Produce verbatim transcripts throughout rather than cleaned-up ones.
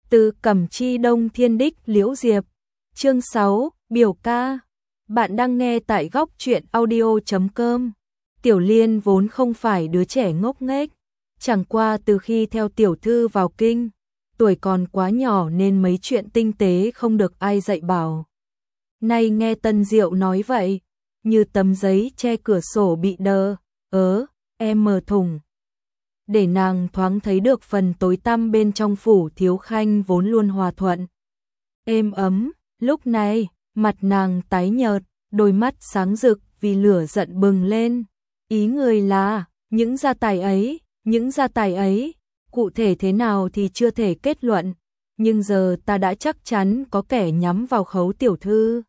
Từ Cẩm Chi Đông Thiên Đích Liễu Diệp. Chương sáu, biểu ca. Bạn đang nghe tại góc truyện audio chấm com. Tiểu Liên vốn không phải đứa trẻ ngốc nghếch, chẳng qua từ khi theo tiểu thư vào kinh, tuổi còn quá nhỏ nên mấy chuyện tinh tế không được ai dạy bảo. Nay nghe Tân Diệu nói vậy, như tấm giấy che cửa sổ bị đơ, ớ, em mờ thùng. Để nàng thoáng thấy được phần tối tăm bên trong phủ Thiếu Khanh vốn luôn hòa thuận, êm ấm. Lúc này, mặt nàng tái nhợt, đôi mắt sáng rực vì lửa giận bừng lên. Ý người là, những gia tài ấy, những gia tài ấy, cụ thể thế nào thì chưa thể kết luận, nhưng giờ ta đã chắc chắn có kẻ nhắm vào Khấu tiểu thư,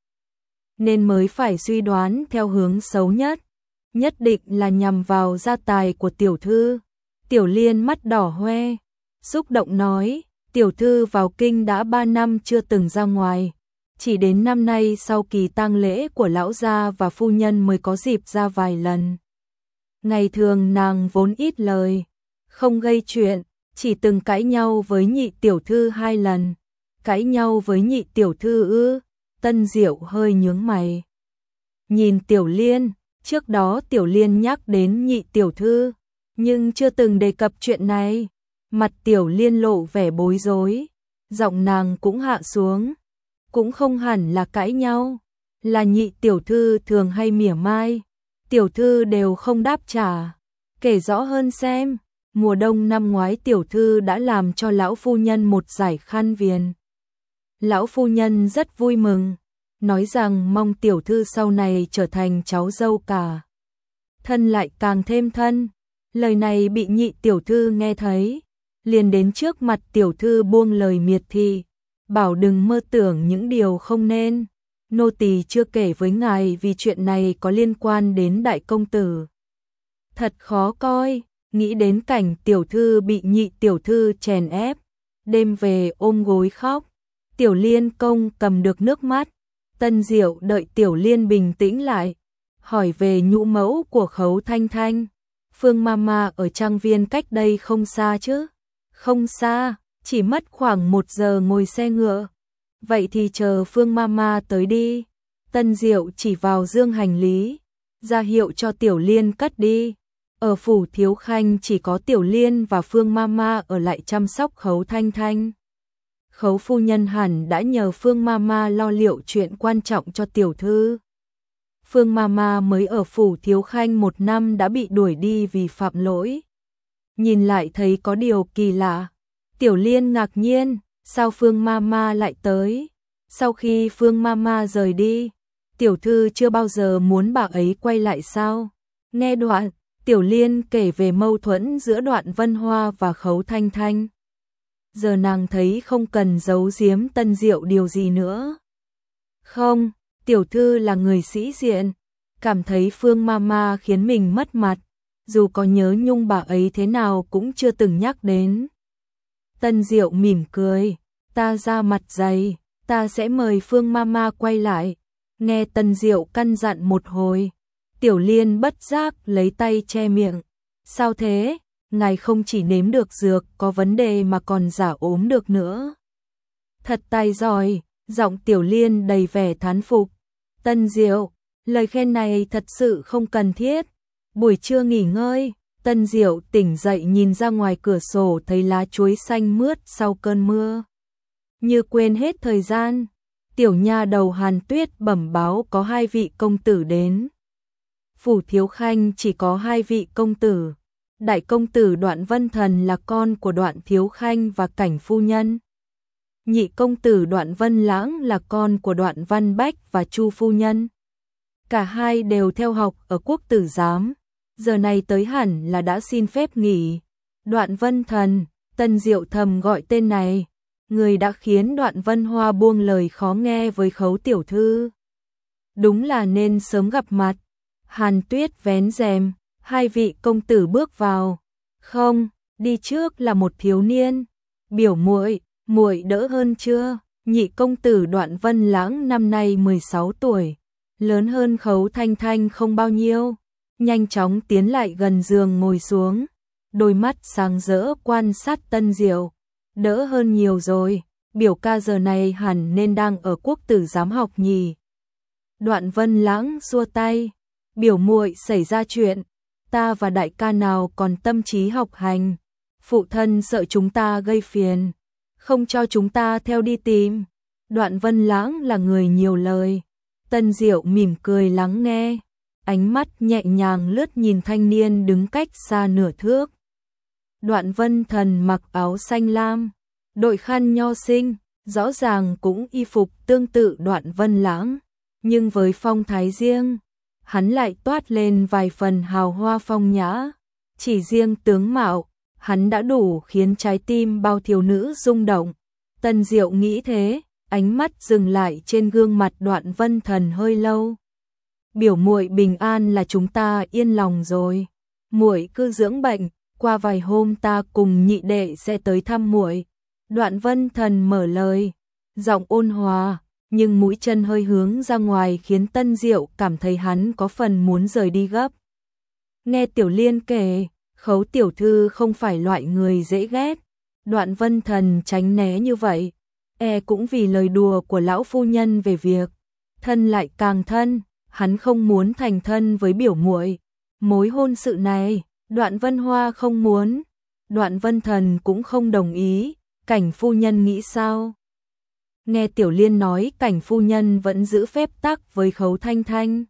nên mới phải suy đoán theo hướng xấu nhất, nhất định là nhằm vào gia tài của tiểu thư. Tiểu Liên mắt đỏ hoe, xúc động nói, tiểu thư vào kinh đã ba năm chưa từng ra ngoài, chỉ đến năm nay sau kỳ tang lễ của lão gia và phu nhân mới có dịp ra vài lần. Ngày thường nàng vốn ít lời, không gây chuyện, chỉ từng cãi nhau với nhị tiểu thư hai lần. Cãi nhau với nhị tiểu thư ư? Tân Diệu hơi nhướng mày. Nhìn Tiểu Liên, trước đó Tiểu Liên nhắc đến nhị tiểu thư, nhưng chưa từng đề cập chuyện này. Mặt Tiểu Liên lộ vẻ bối rối, giọng nàng cũng hạ xuống. Cũng không hẳn là cãi nhau, là nhị tiểu thư thường hay mỉa mai, tiểu thư đều không đáp trả. Kể rõ hơn xem, mùa đông năm ngoái tiểu thư đã làm cho lão phu nhân một giải khăn viền. Lão phu nhân rất vui mừng, nói rằng mong tiểu thư sau này trở thành cháu dâu cả. Thân lại càng thêm thân, lời này bị nhị tiểu thư nghe thấy, liền đến trước mặt tiểu thư buông lời miệt thị, bảo đừng mơ tưởng những điều không nên. Nô tỳ chưa kể với ngài vì chuyện này có liên quan đến đại công tử. Thật khó coi, nghĩ đến cảnh tiểu thư bị nhị tiểu thư chèn ép, đêm về ôm gối khóc. Tiểu Liên công cầm được nước mắt. Tân Diệu đợi Tiểu Liên bình tĩnh lại, hỏi về nhũ mẫu của Khấu Thanh Thanh. Phương Mama ở trang viên cách đây không xa chứ? Không xa, chỉ mất khoảng một giờ ngồi xe ngựa. Vậy thì chờ Phương Mama tới đi. Tân Diệu chỉ vào dương hành lý, ra hiệu cho Tiểu Liên cất đi. Ở phủ Thiếu Khanh chỉ có Tiểu Liên và Phương Mama ở lại chăm sóc Khấu Thanh Thanh. Khấu phu nhân hẳn đã nhờ Phương Mama lo liệu chuyện quan trọng cho tiểu thư. Phương Mama mới ở phủ Thiếu Khanh một năm đã bị đuổi đi vì phạm lỗi. Nhìn lại thấy có điều kỳ lạ. Tiểu Liên ngạc nhiên, sao Phương Mama lại tới? Sau khi Phương Mama rời đi, tiểu thư chưa bao giờ muốn bà ấy quay lại sao? Nghe đoạn, Tiểu Liên kể về mâu thuẫn giữa Đoạn Vân Hoa và Khấu Thanh Thanh. Giờ nàng thấy không cần giấu giếm Tân Diệu điều gì nữa. Không, tiểu thư là người sĩ diện, cảm thấy Phương Mama khiến mình mất mặt, dù có nhớ nhung bà ấy thế nào cũng chưa từng nhắc đến. Tân Diệu mỉm cười, ta ra mặt dày, ta sẽ mời Phương Mama quay lại. Nghe Tân Diệu căn dặn một hồi, Tiểu Liên bất giác lấy tay che miệng. Sao thế? Ngài không chỉ nếm được dược có vấn đề mà còn giả ốm được nữa. Thật tài giỏi, giọng Tiểu Liên đầy vẻ thán phục. Tân Diệu, lời khen này thật sự không cần thiết. Buổi trưa nghỉ ngơi, Tân Diệu tỉnh dậy nhìn ra ngoài cửa sổ thấy lá chuối xanh mướt sau cơn mưa. Như quên hết thời gian, tiểu nha đầu Hàn Tuyết bẩm báo có hai vị công tử đến. Phủ Thiếu Khanh chỉ có hai vị công tử. Đại công tử Đoạn Vân Thần là con của Đoạn Thiếu Khanh và Cảnh phu nhân. Nhị công tử Đoạn Vân Lãng là con của Đoạn Văn Bách và Chu phu nhân. Cả hai đều theo học ở Quốc tử giám, giờ này tới hẳn là đã xin phép nghỉ. Đoạn Vân Thần, Tân Diệu thầm gọi tên này, người đã khiến Đoạn Vân Hoa buông lời khó nghe với Khấu tiểu thư. Đúng là nên sớm gặp mặt. Hàn Tuyết vén rèm, hai vị công tử bước vào. Không, đi trước là một thiếu niên. Biểu muội, muội đỡ hơn chưa? Nhị công tử Đoạn Vân Lãng năm nay mười sáu tuổi, lớn hơn Khấu Thanh Thanh không bao nhiêu. Nhanh chóng tiến lại gần giường ngồi xuống, đôi mắt sáng rỡ quan sát Tân Diệu. Đỡ hơn nhiều rồi, biểu ca giờ này hẳn nên đang ở quốc tử giám học nhỉ. Đoạn Vân Lãng xua tay, biểu muội xảy ra chuyện, ta và đại ca nào còn tâm trí học hành, phụ thân sợ chúng ta gây phiền, không cho chúng ta theo đi tìm. Đoạn Vân Lãng là người nhiều lời. Tân Diệu mỉm cười lắng nghe, ánh mắt nhẹ nhàng lướt nhìn thanh niên đứng cách xa nửa thước. Đoạn Vân Thần mặc áo xanh lam, đội khăn nho sinh, rõ ràng cũng y phục tương tự Đoạn Vân Lãng, nhưng với phong thái riêng, hắn lại toát lên vài phần hào hoa phong nhã. Chỉ riêng tướng mạo, hắn đã đủ khiến trái tim bao thiếu nữ rung động. Tân Diệu nghĩ thế, ánh mắt dừng lại trên gương mặt Đoạn Vân Thần hơi lâu. Biểu muội bình an là chúng ta yên lòng rồi. Muội cứ dưỡng bệnh, qua vài hôm ta cùng nhị đệ sẽ tới thăm muội. Đoạn Vân Thần mở lời, giọng ôn hòa, nhưng mũi chân hơi hướng ra ngoài khiến Tân Diệu cảm thấy hắn có phần muốn rời đi gấp. Nghe Tiểu Liên kể, Khấu tiểu thư không phải loại người dễ ghét. Đoạn Vân Thần tránh né như vậy, e cũng vì lời đùa của lão phu nhân về việc thân lại càng thân, hắn không muốn thành thân với biểu muội. Mối hôn sự này, Đoạn Vân Hoa không muốn, Đoạn Vân Thần cũng không đồng ý. Cảnh phu nhân nghĩ sao? Nghe Tiểu Liên nói Cảnh phu nhân vẫn giữ phép tắc với Khấu Thanh Thanh.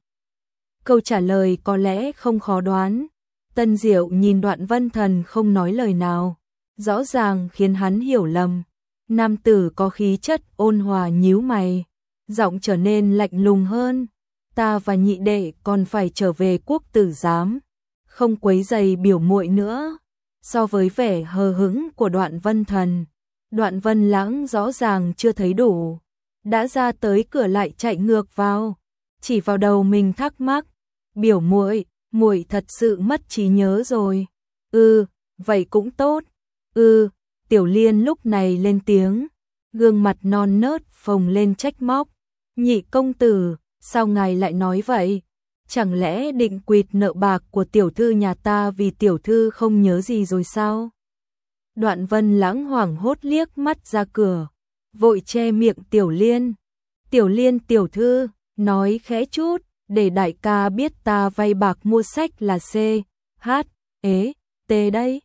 Câu trả lời có lẽ không khó đoán. Tân Diệu nhìn Đoạn Vân Thần không nói lời nào, rõ ràng khiến hắn hiểu lầm. Nam tử có khí chất ôn hòa nhíu mày, giọng trở nên lạnh lùng hơn. Ta và nhị đệ còn phải trở về quốc tử giám, không quấy rầy biểu muội nữa. So với vẻ hờ hững của Đoạn Vân Thần, Đoạn Vân Lãng rõ ràng chưa thấy đủ, đã ra tới cửa lại chạy ngược vào, chỉ vào đầu mình thắc mắc, biểu muội, muội thật sự mất trí nhớ rồi. Ừ, vậy cũng tốt. Ừ, Tiểu Liên lúc này lên tiếng, gương mặt non nớt phồng lên trách móc, nhị công tử, sao ngài lại nói vậy? Chẳng lẽ định quỵt nợ bạc của tiểu thư nhà ta vì tiểu thư không nhớ gì rồi sao? Đoạn Vân Lãng hoảng hốt liếc mắt ra cửa, vội che miệng Tiểu Liên. Tiểu Liên tiểu thư, nói khẽ chút, để đại ca biết ta vay bạc mua sách là C, H, ế, T đây.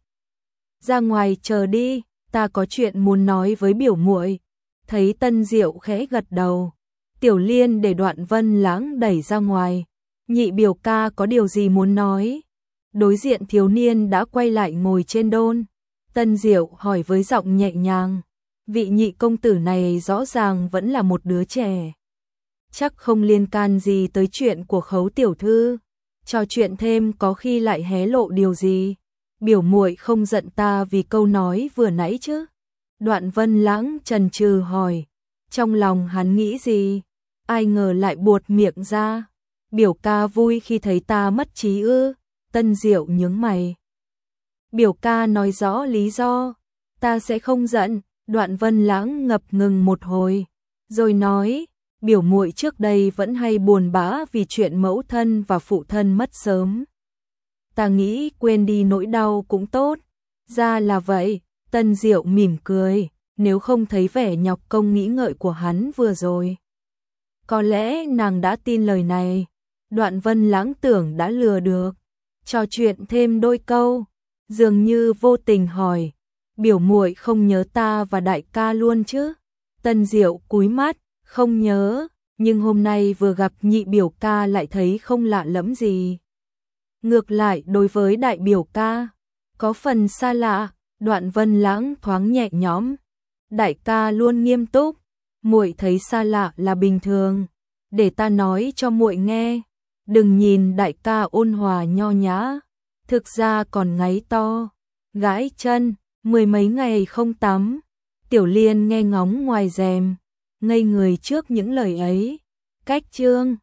Ra ngoài chờ đi, ta có chuyện muốn nói với biểu muội. Thấy Tân Diệu khẽ gật đầu, Tiểu Liên để Đoạn Vân Lãng đẩy ra ngoài. Nhị biểu ca có điều gì muốn nói? Đối diện thiếu niên đã quay lại ngồi trên đôn. Tân Diệu hỏi với giọng nhẹ nhàng, vị nhị công tử này rõ ràng vẫn là một đứa trẻ, chắc không liên can gì tới chuyện của Khấu tiểu thư, trò chuyện thêm có khi lại hé lộ điều gì. Biểu muội không giận ta vì câu nói vừa nãy chứ? Đoạn Vân Lãng chần chừ hỏi, trong lòng hắn nghĩ gì, ai ngờ lại buột miệng ra, biểu ca vui khi thấy ta mất trí ư? Tân Diệu nhướng mày, biểu ca nói rõ lý do, ta sẽ không giận. Đoạn Vân Lãng ngập ngừng một hồi, rồi nói, biểu muội trước đây vẫn hay buồn bã vì chuyện mẫu thân và phụ thân mất sớm. Ta nghĩ quên đi nỗi đau cũng tốt. Ra là vậy. Tân Diệu mỉm cười, nếu không thấy vẻ nhọc công nghĩ ngợi của hắn vừa rồi, có lẽ nàng đã tin lời này. Đoạn Vân Lãng tưởng đã lừa được, trò chuyện thêm đôi câu, dường như vô tình hỏi, biểu muội không nhớ ta và đại ca luôn chứ? Tân Diệu cúi mắt, không nhớ, nhưng hôm nay vừa gặp nhị biểu ca lại thấy không lạ lẫm gì. Ngược lại đối với đại biểu ca, có phần xa lạ. Đoạn Vân Lãng thoáng nhẹ nhõm, đại ca luôn nghiêm túc, muội thấy xa lạ là bình thường, để ta nói cho muội nghe. Đừng nhìn đại ca ôn hòa nho nhã, thực ra còn ngáy to, gãi chân, mười mấy ngày không tắm. Tiểu Liên nghe ngóng ngoài rèm, ngây người trước những lời ấy. Cách chương